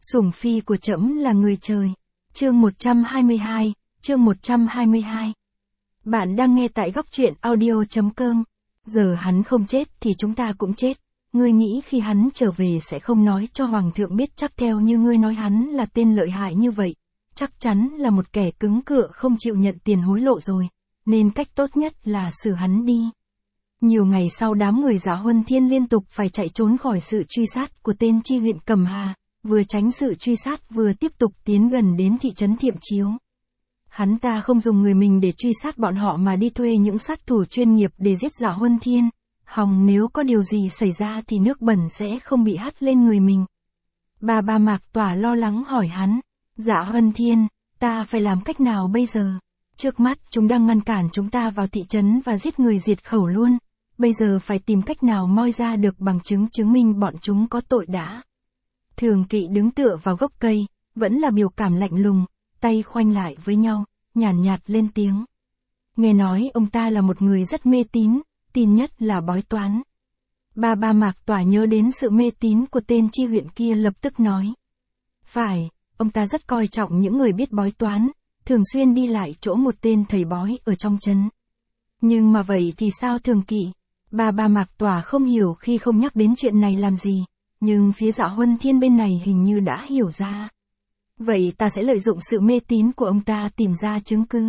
Sủng phi của trẫm là người trời. Chương 122, chương 122. Bạn đang nghe tại góc truyện audio.com. Giờ hắn không chết thì chúng ta cũng chết. Ngươi nghĩ khi hắn trở về sẽ không nói cho hoàng thượng biết chắc theo như ngươi nói hắn là tên lợi hại như vậy. Chắc chắn là một kẻ cứng cựa không chịu nhận tiền hối lộ rồi. Nên cách tốt nhất là xử hắn đi. Nhiều ngày sau đám người Dạ Huân Thiên liên tục phải chạy trốn khỏi sự truy sát của tên chi huyện Cẩm Hà, vừa tránh sự truy sát vừa tiếp tục tiến gần đến thị trấn Thiệm Chiếu. Hắn ta không dùng người mình để truy sát bọn họ mà đi thuê những sát thủ chuyên nghiệp để giết Dạ Huân Thiên. Hòng nếu có điều gì xảy ra thì nước bẩn sẽ không bị hắt lên người mình. Bà Mạc Tỏa lo lắng hỏi hắn, Dạ Huân Thiên, ta phải làm cách nào bây giờ? Trước mắt chúng đang ngăn cản chúng ta vào thị trấn và giết người diệt khẩu luôn. Bây giờ phải tìm cách nào moi ra được bằng chứng chứng minh bọn chúng có tội đã. Thường Kỵ đứng tựa vào gốc cây, vẫn là biểu cảm lạnh lùng, tay khoanh lại với nhau, nhàn nhạt lên tiếng. Nghe nói ông ta là một người rất mê tín, tin nhất là bói toán. Bà Mạc Tỏa nhớ đến sự mê tín của tên chi huyện kia lập tức nói. Phải, ông ta rất coi trọng những người biết bói toán, thường xuyên đi lại chỗ một tên thầy bói ở trong trấn. Nhưng mà vậy thì sao Thường Kỵ? Bà Mạc Tỏa không hiểu khi không nhắc đến chuyện này làm gì, nhưng phía Dạ Huân Thiên bên này hình như đã hiểu ra. Vậy ta sẽ lợi dụng sự mê tín của ông ta tìm ra chứng cứ.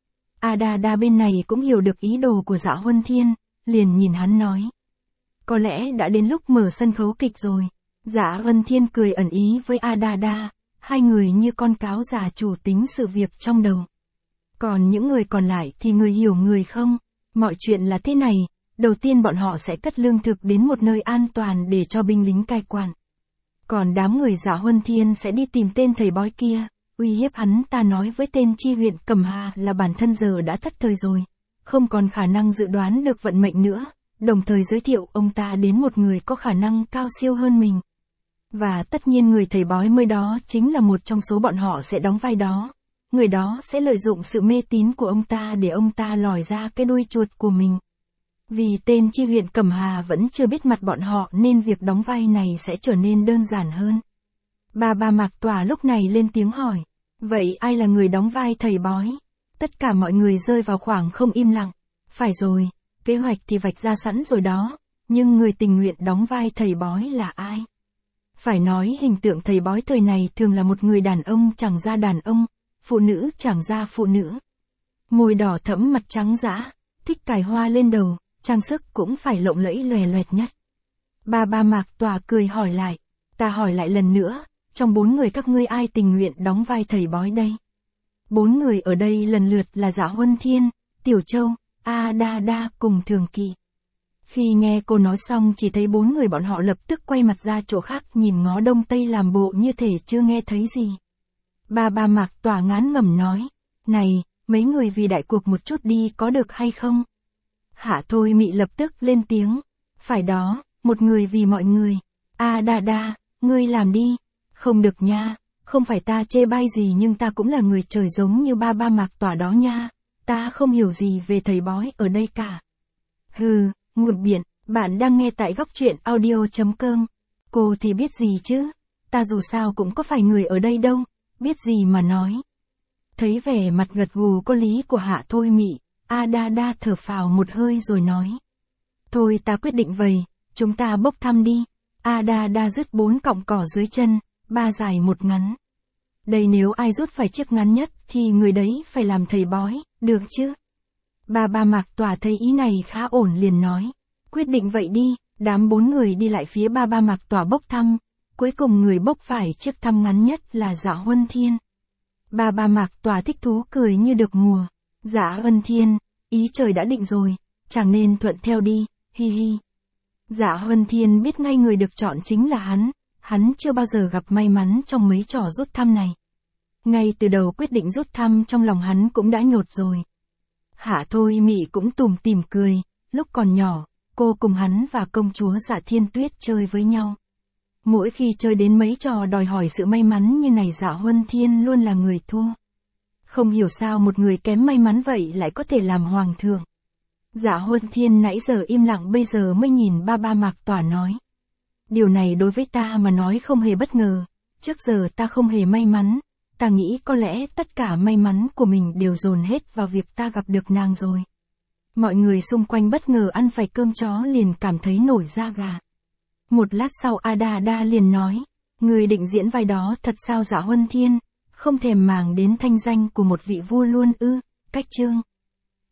Đa bên này cũng hiểu được ý đồ của Dạ Huân Thiên, liền nhìn hắn nói. Có lẽ đã đến lúc mở sân khấu kịch rồi. Dạ Huân Thiên cười ẩn ý với Đa, hai người như con cáo già chủ tính sự việc trong đầu. Còn những người còn lại thì người hiểu người không? Mọi chuyện là thế này. Đầu tiên bọn họ sẽ cất lương thực đến một nơi an toàn để cho binh lính cai quản. Còn đám người Dạ Huân Thiên sẽ đi tìm tên thầy bói kia, uy hiếp hắn ta nói với tên chi huyện Cẩm Hà là bản thân giờ đã thất thời rồi, không còn khả năng dự đoán được vận mệnh nữa, đồng thời giới thiệu ông ta đến một người có khả năng cao siêu hơn mình. Và tất nhiên người thầy bói mới đó chính là một trong số bọn họ sẽ đóng vai đó. Người đó sẽ lợi dụng sự mê tín của ông ta để ông ta lòi ra cái đuôi chuột của mình. Vì tên chi huyện Cẩm Hà vẫn chưa biết mặt bọn họ nên việc đóng vai này sẽ trở nên đơn giản hơn. Bà Mạc Tỏa lúc này lên tiếng hỏi. Vậy ai là người đóng vai thầy bói? Tất cả mọi người rơi vào khoảng không im lặng. Phải rồi, kế hoạch thì vạch ra sẵn rồi đó. Nhưng người tình nguyện đóng vai thầy bói là ai? Phải nói hình tượng thầy bói thời này thường là một người đàn ông chẳng ra đàn ông, phụ nữ chẳng ra phụ nữ. Môi đỏ thẫm mặt trắng dã, thích cài hoa lên đầu. Trang sức cũng phải lộng lẫy lòe loẹt nhất. Bà Mạc Tỏa cười hỏi lại. Ta hỏi lại lần nữa, trong 4 người các ngươi ai tình nguyện đóng vai thầy bói đây? 4 người ở đây lần lượt là Dạ Huân Thiên, Tiểu Châu, Đa cùng Thường Kỵ. Khi nghe cô nói xong chỉ thấy 4 người bọn họ lập tức quay mặt ra chỗ khác nhìn ngó đông tây làm bộ như thể chưa nghe thấy gì. Bà Mạc Tỏa ngán ngẩm nói. Này, mấy người vì đại cuộc một chút đi có được hay không? Hạ Thôi Mị lập tức lên tiếng. Phải đó, một người vì mọi người. Đa, ngươi làm đi. Không được nha, không phải ta chê bai gì nhưng ta cũng là người trời giống như bà Mạc Tỏa đó nha. Ta không hiểu gì về thầy bói ở đây cả. Hừ, ngụt biện, bạn đang nghe tại góc truyện audio.com. Cô thì biết gì chứ? Ta dù sao cũng có phải người ở đây đâu, biết gì mà nói. Thấy vẻ mặt gật gù có lý của Hạ Thôi Mị. Đa thở phào một hơi rồi nói. Thôi ta quyết định vậy, chúng ta bốc thăm đi. Đa rứt 4 cọng cỏ dưới chân, 3 dài 1 ngắn. Đây nếu ai rút phải chiếc ngắn nhất thì người đấy phải làm thầy bói, được chứ? Bà Mạc Tỏa thấy ý này khá ổn liền nói. Quyết định vậy đi, đám 4 người đi lại phía bà Mạc Tỏa bốc thăm. Cuối cùng người bốc phải chiếc thăm ngắn nhất là Dạ Huân Thiên. Bà Mạc Tỏa thích thú cười như được mùa. Dạ Huân Thiên, ý trời đã định rồi, chẳng nên thuận theo đi, hi hi. Dạ Huân Thiên biết ngay người được chọn chính là hắn chưa bao giờ gặp may mắn trong mấy trò rút thăm này. Ngay từ đầu quyết định rút thăm trong lòng hắn cũng đã nhột rồi. Hạ Thôi Mị cũng tủm tỉm cười, lúc còn nhỏ, cô cùng hắn và công chúa Dạ Thiên Tuyết chơi với nhau. Mỗi khi chơi đến mấy trò đòi hỏi sự may mắn như này Dạ Huân Thiên luôn là người thua. Không hiểu sao một người kém may mắn vậy lại có thể làm hoàng thượng. Dạ Huân Thiên nãy giờ im lặng bây giờ mới nhìn bà Mạc Tỏa nói. Điều này đối với ta mà nói không hề bất ngờ, Trước giờ ta không hề may mắn, ta nghĩ có lẽ tất cả may mắn của mình đều dồn hết vào việc ta gặp được nàng rồi. Mọi người xung quanh bất ngờ ăn phải cơm chó liền cảm thấy nổi da gà. Một lát sau Ada liền nói, người định diễn vai đó thật sao Dạ Huân Thiên, không thèm màng đến thanh danh của một vị vua luôn ư, Cách Chương.